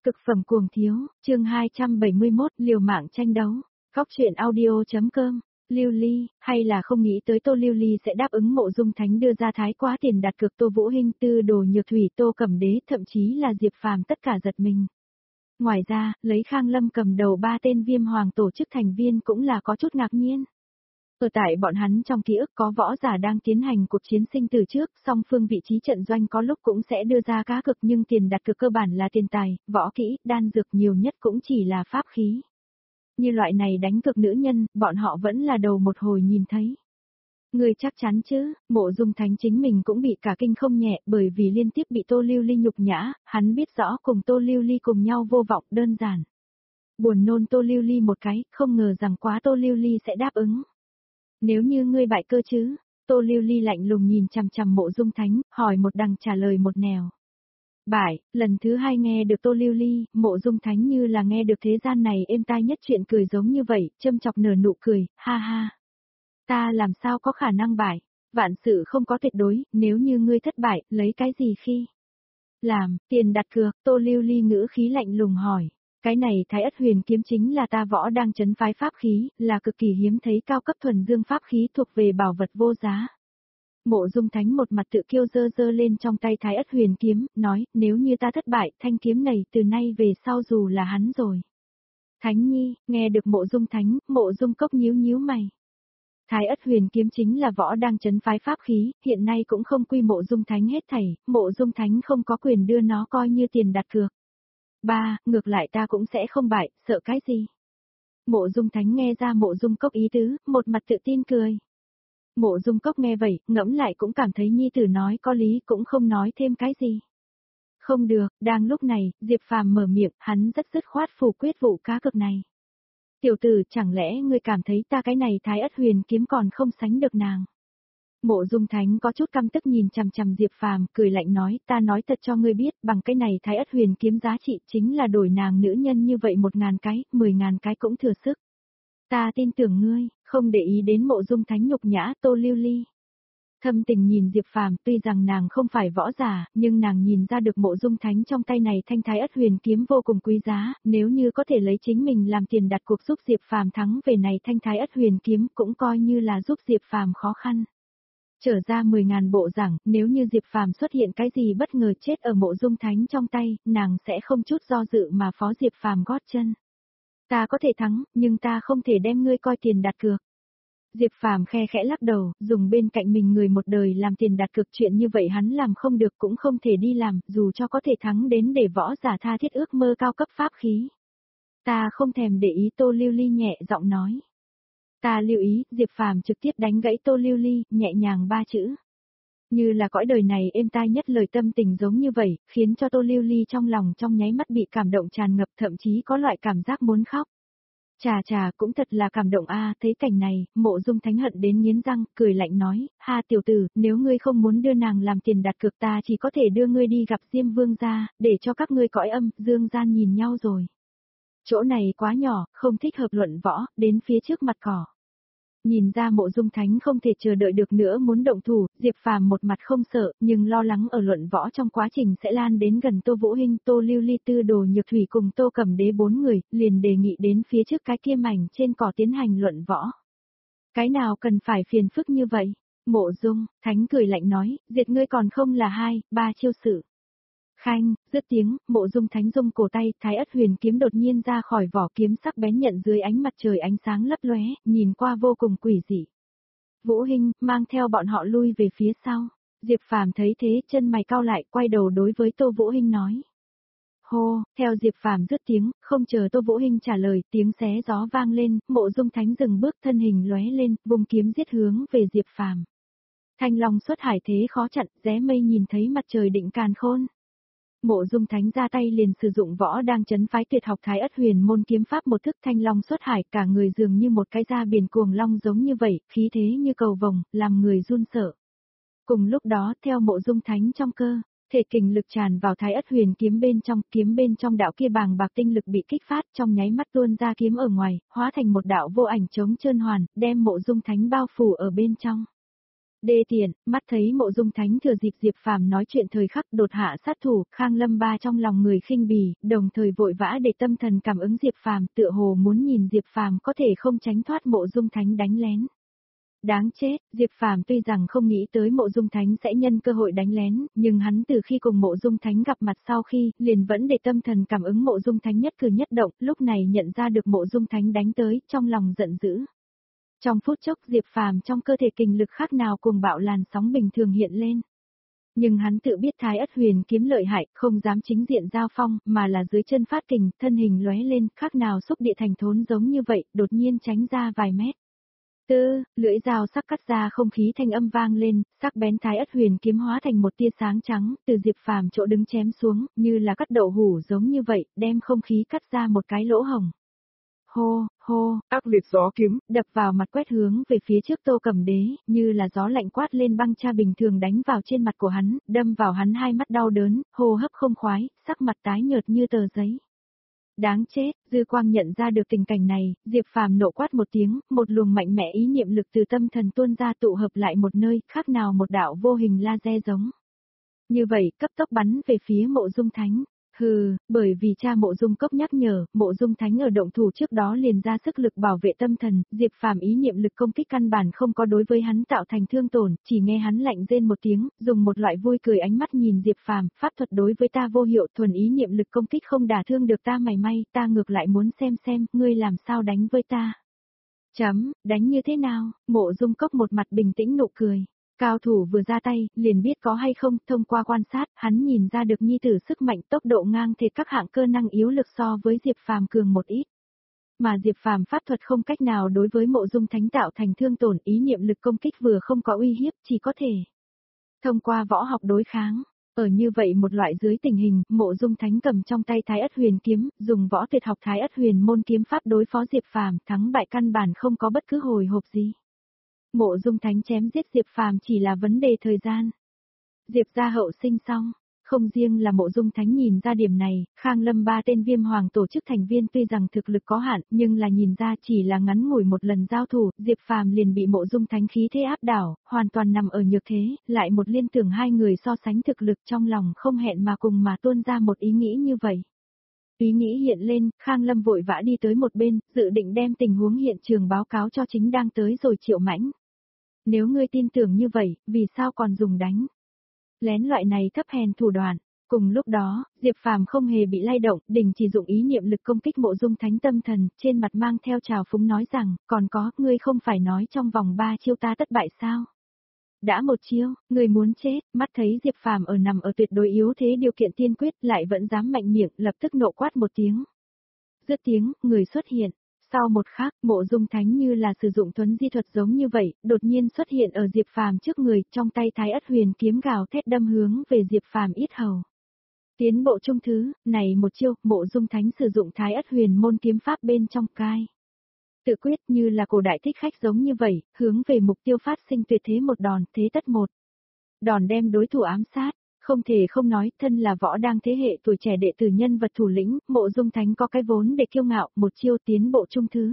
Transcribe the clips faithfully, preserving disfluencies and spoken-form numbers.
Cực phẩm cuồng thiếu, chương hai trăm bảy mươi mốt, liều mạng tranh đấu. Góc truyện audio.com, Lưu Ly, hay là không nghĩ tới Tô Lưu Ly sẽ đáp ứng Mộ Dung Thánh đưa ra thái quá tiền đặt cược. Tô Vũ Hinh, Tư Đồ Nhược Thủy, Tô Cẩm Đế, thậm chí là Diệp Phàm tất cả giật mình. Ngoài ra, lấy Khang Lâm cầm đầu ba tên Viêm Hoàng tổ chức thành viên cũng là có chút ngạc nhiên. Ở tại bọn hắn trong ký ức có võ giả đang tiến hành cuộc chiến sinh tử trước, song phương vị trí trận doanh có lúc cũng sẽ đưa ra cá cược, nhưng tiền đặt cược cơ bản là tiền tài, võ kỹ, đan dược, nhiều nhất cũng chỉ là pháp khí. Như loại này đánh cược nữ nhân, bọn họ vẫn là đầu một hồi nhìn thấy. Người chắc chắn chứ? Mộ Dung Thánh chính mình cũng bị cả kinh không nhẹ, bởi vì liên tiếp bị Tô Lưu Ly nhục nhã, hắn biết rõ cùng Tô Lưu Ly cùng nhau vô vọng, đơn giản. Buồn nôn Tô Lưu Ly một cái, không ngờ rằng quá Tô Lưu Ly sẽ đáp ứng. Nếu như ngươi bại cơ chứ? Tô Lưu Ly lạnh lùng nhìn chằm chằm Mộ Dung Thánh, hỏi một đằng trả lời một nẻo. Bại, lần thứ hai nghe được Tô Lưu Ly, Mộ Dung Thánh như là nghe được thế gian này êm tai nhất chuyện cười giống như vậy, châm chọc nở nụ cười, ha ha. Ta làm sao có khả năng bại, vạn sự không có tuyệt đối, nếu như ngươi thất bại, lấy cái gì khi? Làm, tiền đặt cược, Tô Lưu Ly ngữ khí lạnh lùng hỏi. Cái này Thái Ất Huyền kiếm chính là ta võ đang trấn phái pháp khí, là cực kỳ hiếm thấy cao cấp thuần dương pháp khí, thuộc về bảo vật vô giá. Mộ Dung Thánh một mặt tự kiêu giơ giơ lên trong tay Thái Ất Huyền kiếm, nói, nếu như ta thất bại, thanh kiếm này từ nay về sau dù là hắn rồi. Thánh nhi, nghe được Mộ Dung Thánh, Mộ Dung Cốc nhíu nhíu mày. Thái Ất Huyền kiếm chính là võ đang trấn phái pháp khí, hiện nay cũng không quy Mộ Dung Thánh hết thảy, Mộ Dung Thánh không có quyền đưa nó coi như tiền đặt cược. Ba, ngược lại ta cũng sẽ không bại, sợ cái gì? Mộ Dung Thánh nghe ra Mộ Dung Cốc ý tứ, một mặt tự tin cười. Mộ Dung Cốc nghe vậy, ngẫm lại cũng cảm thấy nhi tử nói có lý, cũng không nói thêm cái gì. Không được, đang lúc này, Diệp Phàm mở miệng, hắn rất dứt khoát phủ quyết vụ cá cược này. Tiểu tử, chẳng lẽ ngươi cảm thấy ta cái này Thái Ất Huyền kiếm còn không sánh được nàng? Mộ Dung Thánh có chút căm tức nhìn chằm chằm Diệp Phàm, cười lạnh nói, ta nói thật cho ngươi biết, bằng cái này Thái Ất Huyền kiếm giá trị chính là đổi nàng nữ nhân như vậy một ngàn cái, mười ngàn cái cũng thừa sức. Ta tin tưởng ngươi, không để ý đến Mộ Dung Thánh nhục nhã, Tô Lưu Ly. Thâm tình nhìn Diệp Phàm, tuy rằng nàng không phải võ giả, nhưng nàng nhìn ra được Mộ Dung Thánh trong tay này thanh Thái Ất Huyền kiếm vô cùng quý giá, nếu như có thể lấy chính mình làm tiền đặt cuộc giúp Diệp Phàm thắng về này thanh Thái Ất Huyền kiếm, cũng coi như là giúp Diệp Phàm khó khăn. Trở ra mười ngàn bộ giảng, nếu như Diệp Phàm xuất hiện cái gì bất ngờ chết ở Mộ Dung Thánh trong tay, nàng sẽ không chút do dự mà phó Diệp Phàm gót chân. Ta có thể thắng, nhưng ta không thể đem ngươi coi tiền đặt cược. Diệp Phàm khe khẽ lắc đầu, dùng bên cạnh mình người một đời làm tiền đặt cược, chuyện như vậy hắn làm không được cũng không thể đi làm, dù cho có thể thắng đến để võ giả tha thiết ước mơ cao cấp pháp khí. Ta không thèm để ý, Tô Lưu Ly nhẹ giọng nói. Ta lưu ý, Diệp Phàm trực tiếp đánh gãy Tô Lưu Ly, nhẹ nhàng ba chữ. Như là cõi đời này êm tai nhất lời tâm tình giống như vậy, khiến cho Tô Lưu Ly trong lòng trong nháy mắt bị cảm động tràn ngập, thậm chí có loại cảm giác muốn khóc. Chà chà, cũng thật là cảm động a. Thấy cảnh này, Mộ Dung Thánh hận đến nghiến răng, cười lạnh nói, ha tiểu tử, nếu ngươi không muốn đưa nàng làm tiền đặt cược, ta chỉ có thể đưa ngươi đi gặp Diêm Vương gia, để cho các ngươi cõi âm, dương gian nhìn nhau rồi. Chỗ này quá nhỏ, không thích hợp luận võ, đến phía trước mặt cỏ. Nhìn ra Mộ Dung Thánh không thể chờ đợi được nữa muốn động thủ, Diệp Phàm một mặt không sợ, nhưng lo lắng ở luận võ trong quá trình sẽ lan đến gần Tô Vũ Hinh, Tô Lưu Ly, Tư Đồ Nhược Thủy cùng Tô Cẩm Đế bốn người, liền đề nghị đến phía trước cái kia mảnh trên cỏ tiến hành luận võ. Cái nào cần phải phiền phức như vậy? Mộ Dung Thánh cười lạnh nói, diệt ngươi còn không là hai, ba chiêu sự. Khanh, dứt tiếng, Mộ Dung Thánh dung cổ tay, Thái Ất Huyền kiếm đột nhiên ra khỏi vỏ, kiếm sắc bén nhận dưới ánh mặt trời ánh sáng lấp lóe, nhìn qua vô cùng quỷ dị. Vũ Hinh mang theo bọn họ lui về phía sau. Diệp Phàm thấy thế, chân mày cau lại, quay đầu đối với Tô Vũ Hinh nói. Hô, theo Diệp Phàm dứt tiếng, không chờ Tô Vũ Hinh trả lời, tiếng xé gió vang lên, Mộ Dung Thánh dừng bước, thân hình lóe lên, vùng kiếm giết hướng về Diệp Phàm. Thanh Long xuất hải thế khó chặn, rẽ mây nhìn thấy mặt trời định càn khôn. Mộ Dung Thánh ra tay liền sử dụng võ đang trấn phái tuyệt học Thái Ất Huyền môn kiếm pháp, một thức Thanh Long xuất hải, cả người dường như một cái da biển cuồng long giống như vậy, khí thế như cầu vồng, làm người run sợ. Cùng lúc đó, theo Mộ Dung Thánh trong cơ, thể kình lực tràn vào Thái Ất Huyền kiếm bên trong, kiếm bên trong đạo kia bàng bạc tinh lực bị kích phát, trong nháy mắt tuôn ra kiếm ở ngoài, hóa thành một đạo vô ảnh chống trơn hoàn, đem Mộ Dung Thánh bao phủ ở bên trong. Đê tiện, mắt thấy Mộ Dung Thánh thừa dịp Diệp Phàm nói chuyện thời khắc đột hạ sát thủ, Khang Lâm Ba trong lòng người khinh bỉ, đồng thời vội vã để tâm thần cảm ứng Diệp Phàm, tựa hồ muốn nhìn Diệp Phàm có thể không tránh thoát Mộ Dung Thánh đánh lén. Đáng chết, Diệp Phàm tuy rằng không nghĩ tới Mộ Dung Thánh sẽ nhân cơ hội đánh lén, nhưng hắn từ khi cùng Mộ Dung Thánh gặp mặt sau khi, liền vẫn để tâm thần cảm ứng Mộ Dung Thánh nhất cử nhất động, lúc này nhận ra được Mộ Dung Thánh đánh tới, trong lòng giận dữ. Trong phút chốc Diệp Phàm trong cơ thể kình lực khác nào cuồng bạo làn sóng bình thường hiện lên. Nhưng hắn tự biết Thái Ất Huyền kiếm lợi hại, không dám chính diện giao phong, mà là dưới chân phát kình, thân hình lóe lên, khác nào xúc địa thành thốn giống như vậy, đột nhiên tránh ra vài mét. Tư, lưỡi dao sắc cắt ra không khí thanh âm vang lên, sắc bén Thái Ất Huyền kiếm hóa thành một tia sáng trắng, từ Diệp Phàm chỗ đứng chém xuống, như là cắt đậu hủ giống như vậy, đem không khí cắt ra một cái lỗ hổng. Hô, hô, ác liệt gió kiếm, đập vào mặt quét hướng về phía trước Tô Cẩm Đế, như là gió lạnh quát lên băng cha bình thường đánh vào trên mặt của hắn, đâm vào hắn hai mắt đau đớn, hô hấp không khoái, sắc mặt tái nhợt như tờ giấy. Đáng chết, Dư Quang nhận ra được tình cảnh này, Diệp Phàm nộ quát một tiếng, một luồng mạnh mẽ ý niệm lực từ tâm thần tuôn ra tụ hợp lại một nơi, khác nào một đạo vô hình laser giống. Như vậy, cấp tốc bắn về phía Mộ Dung Thánh. Hừ, bởi vì cha Mộ Dung Cốc nhắc nhở, Mộ Dung Thánh ở động thủ trước đó liền ra sức lực bảo vệ tâm thần, Diệp Phàm ý niệm lực công kích căn bản không có đối với hắn tạo thành thương tổn, chỉ nghe hắn lạnh rên một tiếng, dùng một loại vui cười ánh mắt nhìn Diệp Phàm, pháp thuật đối với ta vô hiệu, thuần ý niệm lực công kích không đả thương được ta mảy may, ta ngược lại muốn xem xem, ngươi làm sao đánh với ta. Chấm, đánh như thế nào? Mộ Dung Cốc một mặt bình tĩnh nụ cười. Cao thủ vừa ra tay, liền biết có hay không, thông qua quan sát, hắn nhìn ra được nhi tử sức mạnh tốc độ ngang thệt các hạng cơ năng yếu lực so với Diệp Phàm cường một ít. Mà Diệp Phàm pháp thuật không cách nào đối với Mộ Dung Thánh tạo thành thương tổn, ý niệm lực công kích vừa không có uy hiếp, chỉ có thể thông qua võ học đối kháng. Ở như vậy một loại dưới tình hình, Mộ Dung Thánh cầm trong tay Thái Ất Huyền kiếm, dùng võ tuyệt học Thái Ất Huyền môn kiếm pháp đối phó Diệp Phàm, thắng bại căn bản không có bất cứ hồi hộp gì. Mộ Dung Thánh chém giết Diệp Phàm chỉ là vấn đề thời gian. Diệp gia hậu sinh xong, không riêng là Mộ Dung Thánh nhìn ra điểm này, Khang Lâm ba tên Viêm Hoàng tổ chức thành viên tuy rằng thực lực có hạn, nhưng là nhìn ra chỉ là ngắn ngủi một lần giao thủ, Diệp Phàm liền bị Mộ Dung Thánh khí thế áp đảo, hoàn toàn nằm ở nhược thế, lại một liên tưởng hai người so sánh thực lực trong lòng không hẹn mà cùng mà tuôn ra một ý nghĩ như vậy. Ý nghĩ hiện lên, Khang Lâm vội vã đi tới một bên, dự định đem tình huống hiện trường báo cáo cho chính đang tới rồi Triệu Mãnh. Nếu ngươi tin tưởng như vậy, vì sao còn dùng đánh lén loại này thấp hèn thủ đoạn? Cùng lúc đó, Diệp Phàm không hề bị lay động, đình chỉ dụng ý niệm lực công kích Mộ Dung Thánh tâm thần, trên mặt mang theo trào phúng nói rằng, còn có, ngươi không phải nói trong vòng ba chiêu ta tất bại sao? Đã một chiêu, ngươi muốn chết, mắt thấy Diệp Phàm ở nằm ở tuyệt đối yếu thế điều kiện tiên quyết, lại vẫn dám mạnh miệng, lập tức nộ quát một tiếng. Dứt tiếng, người xuất hiện. Sau một khắc, Mộ Dung Thánh như là sử dụng thuấn di thuật giống như vậy, đột nhiên xuất hiện ở Diệp Phàm trước người, trong tay Thái Ất Huyền kiếm gào thét đâm hướng về Diệp Phàm yết hầu. Tiến bộ trung thứ, này một chiêu, Mộ Dung Thánh sử dụng Thái Ất Huyền môn kiếm pháp bên trong cai. Tự quyết như là cổ đại thích khách giống như vậy, hướng về mục tiêu phát sinh tuyệt thế một đòn, thế tất một. Đòn đem đối thủ ám sát. Không thể không nói, thân là võ đang thế hệ tuổi trẻ đệ tử nhân vật thủ lĩnh, Mộ Dung Thánh có cái vốn để kiêu ngạo, một chiêu tiến bộ trung thứ.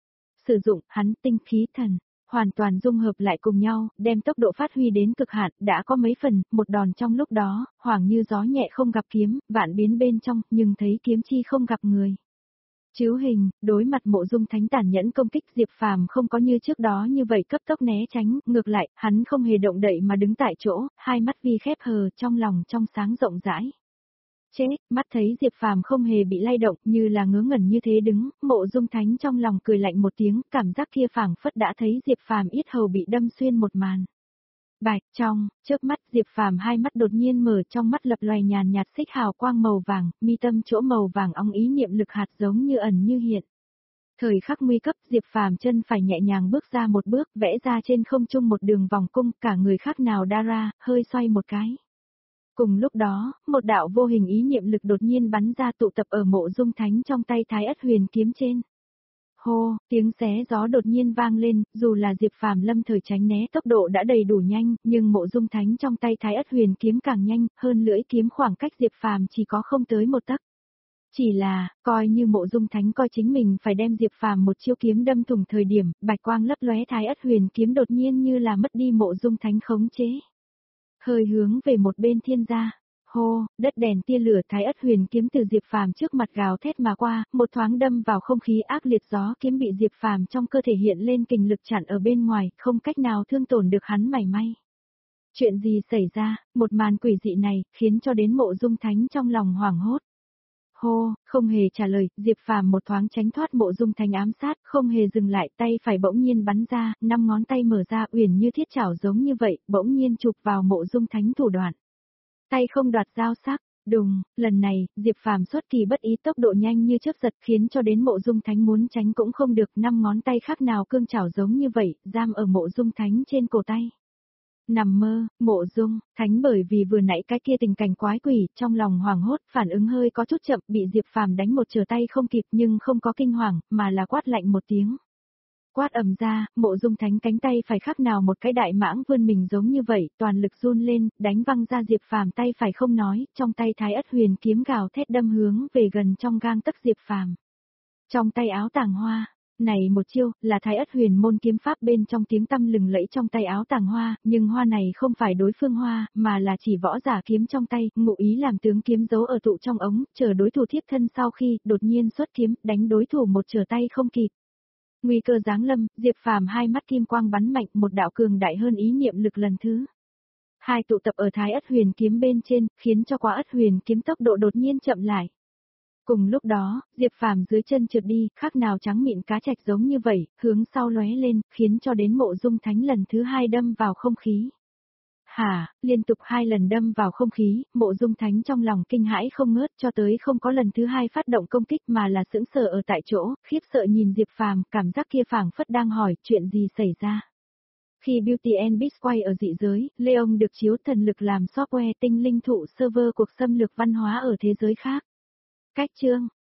Sử dụng, hắn tinh khí thần, hoàn toàn dung hợp lại cùng nhau, đem tốc độ phát huy đến cực hạn, đã có mấy phần, một đòn trong lúc đó, hoảng như gió nhẹ không gặp kiếm, vạn biến bên trong, nhưng thấy kiếm chi không gặp người. Chiếu hình, đối mặt Mộ Dung Thánh tàn nhẫn công kích, Diệp Phàm không có như trước đó như vậy cấp tốc né tránh, ngược lại, hắn không hề động đậy mà đứng tại chỗ, hai mắt vi khép hờ, trong lòng trong sáng rộng rãi. Chết, mắt thấy Diệp Phàm không hề bị lay động, như là ngớ ngẩn như thế đứng, Mộ Dung Thánh trong lòng cười lạnh một tiếng, cảm giác kia phảng phất đã thấy Diệp Phàm yết hầu bị đâm xuyên một màn. Bạch, trong, trước mắt Diệp Phàm hai mắt đột nhiên mở, trong mắt lập loè nhàn nhạt xích hào quang màu vàng, mi tâm chỗ màu vàng ong ý niệm lực hạt giống như ẩn như hiện. Thời khắc nguy cấp, Diệp Phàm chân phải nhẹ nhàng bước ra một bước, vẽ ra trên không trung một đường vòng cung, cả người khác nào đa ra, hơi xoay một cái. Cùng lúc đó, một đạo vô hình ý niệm lực đột nhiên bắn ra tụ tập ở Mộ Dung Thánh trong tay Thái Ất Huyền kiếm trên. Hô, tiếng xé gió đột nhiên vang lên, dù là Diệp Phàm lâm thời tránh né tốc độ đã đầy đủ nhanh, nhưng Mộ Dung Thánh trong tay Thái Ất Huyền kiếm càng nhanh, hơn lưỡi kiếm khoảng cách Diệp Phàm chỉ có không tới một tấc. Chỉ là, coi như Mộ Dung Thánh coi chính mình phải đem Diệp Phàm một chiêu kiếm đâm thủng thời điểm, bạch quang lấp lóe Thái Ất Huyền kiếm đột nhiên như là mất đi Mộ Dung Thánh khống chế. Hơi hướng về một bên thiên gia. Hô, đất đèn tia lửa Thái Ất Huyền kiếm từ Diệp Phàm trước mặt gào thét mà qua, một thoáng đâm vào không khí ác liệt gió kiếm bị Diệp Phàm trong cơ thể hiện lên kình lực chặn ở bên ngoài, không cách nào thương tổn được hắn mảy may. Chuyện gì xảy ra, một màn quỷ dị này, khiến cho đến Mộ Dung Thánh trong lòng hoảng hốt. Hô, không hề trả lời, Diệp Phàm một thoáng tránh thoát Mộ Dung Thánh ám sát, không hề dừng lại, tay phải bỗng nhiên bắn ra, năm ngón tay mở ra, uyển như thiết chảo giống như vậy, bỗng nhiên chụp vào Mộ Dung Thánh thủ đoạn. Tay không đoạt dao sắc, đùng, lần này, Diệp Phàm xuất kỳ bất ý tốc độ nhanh như chớp giật khiến cho đến Mộ Dung Thánh muốn tránh cũng không được, năm ngón tay khác nào cương chảo giống như vậy, giam ở Mộ Dung Thánh trên cổ tay. Nằm mơ, Mộ Dung Thánh bởi vì vừa nãy cái kia tình cảnh quái quỷ, trong lòng hoảng hốt, phản ứng hơi có chút chậm, bị Diệp Phàm đánh một trở tay không kịp nhưng không có kinh hoàng, mà là quát lạnh một tiếng. Quát ầm ra, Mộ Dung Thánh cánh tay phải khác nào một cái đại mãng vươn mình giống như vậy, toàn lực run lên, đánh văng ra Diệp Phàm tay phải không nói, trong tay Thái Ất Huyền kiếm gào thét đâm hướng về gần trong gang tấc Diệp Phàm. Trong tay áo tàng hoa, này một chiêu, là Thái Ất Huyền môn kiếm pháp bên trong tiếng tăm lừng lẫy trong tay áo tàng hoa, nhưng hoa này không phải đối phương hoa, mà là chỉ võ giả kiếm trong tay, ngụ ý làm tướng kiếm giấu ở tụ trong ống, chờ đối thủ thiết thân sau khi, đột nhiên xuất kiếm, đánh đối thủ một trở tay không kịp. Nguy cơ giáng lâm, Diệp Phàm hai mắt kim quang bắn mạnh, một đạo cường đại hơn ý niệm lực lần thứ hai tụ tập ở Thái Ất Huyền kiếm bên trên, khiến cho Quá Ất Huyền kiếm tốc độ đột nhiên chậm lại. Cùng lúc đó, Diệp Phàm dưới chân trượt đi, khác nào trắng mịn cá trạch giống như vậy, hướng sau lóe lên, khiến cho đến Mộ Dung Thánh lần thứ hai đâm vào không khí. Hả, liên tục hai lần đâm vào không khí, Mộ Dung Thánh trong lòng kinh hãi không ngớt cho tới không có lần thứ hai phát động công kích mà là sững sờ ở tại chỗ, khiếp sợ nhìn Diệp Phàm, cảm giác kia phảng phất đang hỏi chuyện gì xảy ra. Khi Beauty and Beast quay ở dị giới, Leon được chiếu thần lực làm software tinh linh thụ server cuộc xâm lược văn hóa ở thế giới khác. Cách chương